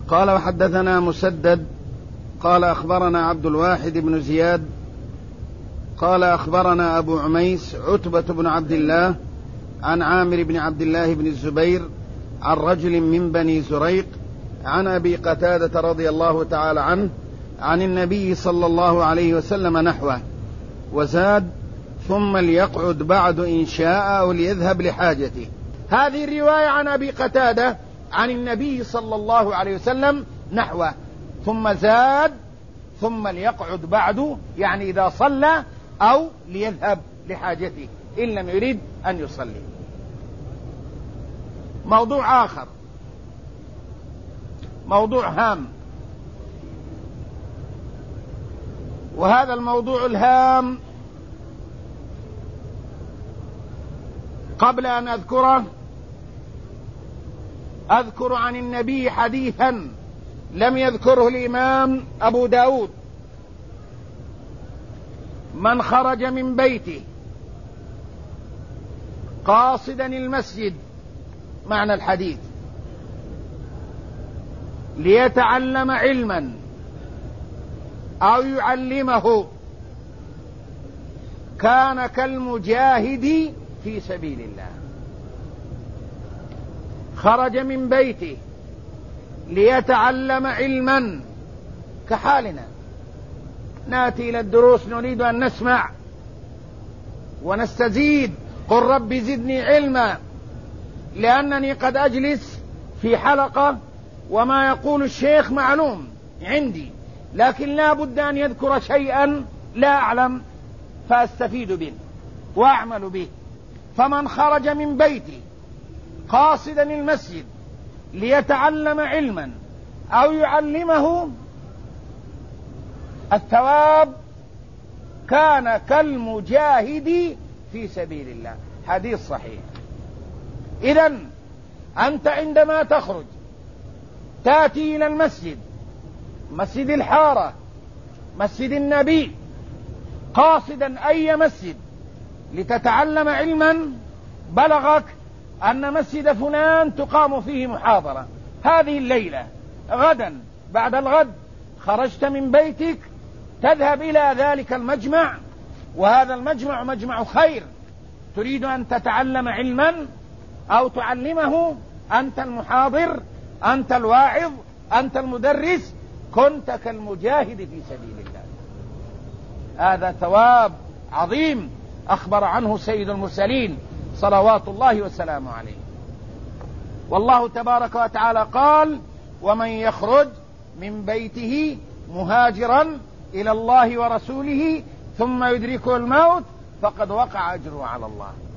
قال وحدثنا مسدد قال أخبرنا عبد الواحد بن زياد قال أخبرنا أبو عميس عتبة بن عبد الله عن عامر بن عبد الله بن الزبير عن رجل من بني زريق عن أبي قتادة رضي الله تعالى عنه عن النبي صلى الله عليه وسلم نحوه، وزاد: ثم ليقعد بعد إن شاء أو ليذهب لحاجته. هذه الرواية عن أبي قتادة عن النبي صلى الله عليه وسلم نحوه، ثم زاد: ثم ليقعد بعد، يعني إذا صلى أو ليذهب لحاجته إن لم يريد أن يصلي. موضوع آخر، موضوع هام، وهذا الموضوع الهام قبل أن أذكره أذكر عن النبي حديثا لم يذكره الإمام أبو داود: من خرج من بيته قاصدا المسجد، معنى الحديث، ليتعلم علما أو يعلمه كان كالمجاهد في سبيل الله. خرج من بيته ليتعلم علما، كحالنا نأتي إلى الدروس نريد أن نسمع ونستزيد، قل رب زدني علما، لأنني قد أجلس في حلقة وما يقول الشيخ معلوم عندي، لكن لا بد أن يذكر شيئا لا أعلم فأستفيد به وأعمل به. فمن خرج من بيته قاصدا المسجد ليتعلم علما أو يعلمه الثواب كان كالمجاهد في سبيل الله. حديث صحيح. إذن أنت عندما تخرج تأتي إلى المسجد، مسجد الحارة، مسجد النبي، قاصدا أي مسجد لتتعلم علما، بلغك أن مسجد فلان تقام فيه محاضرة هذه الليلة، غدا بعد الغد خرجت من بيتك تذهب إلى ذلك المجمع، وهذا المجمع مجمع خير، تريد أن تتعلم علما أو تعلمه، أنت المحاضر، أنت الواعظ، أنت المدرس، كنت كالمجاهد في سبيل الله. هذا ثواب عظيم أخبر عنه سيد المرسلين صلوات الله وسلامه عليه. والله تبارك وتعالى قال: ومن يخرج من بيته مهاجرا إلى الله ورسوله ثم يدركه الموت فقد وقع أجره على الله.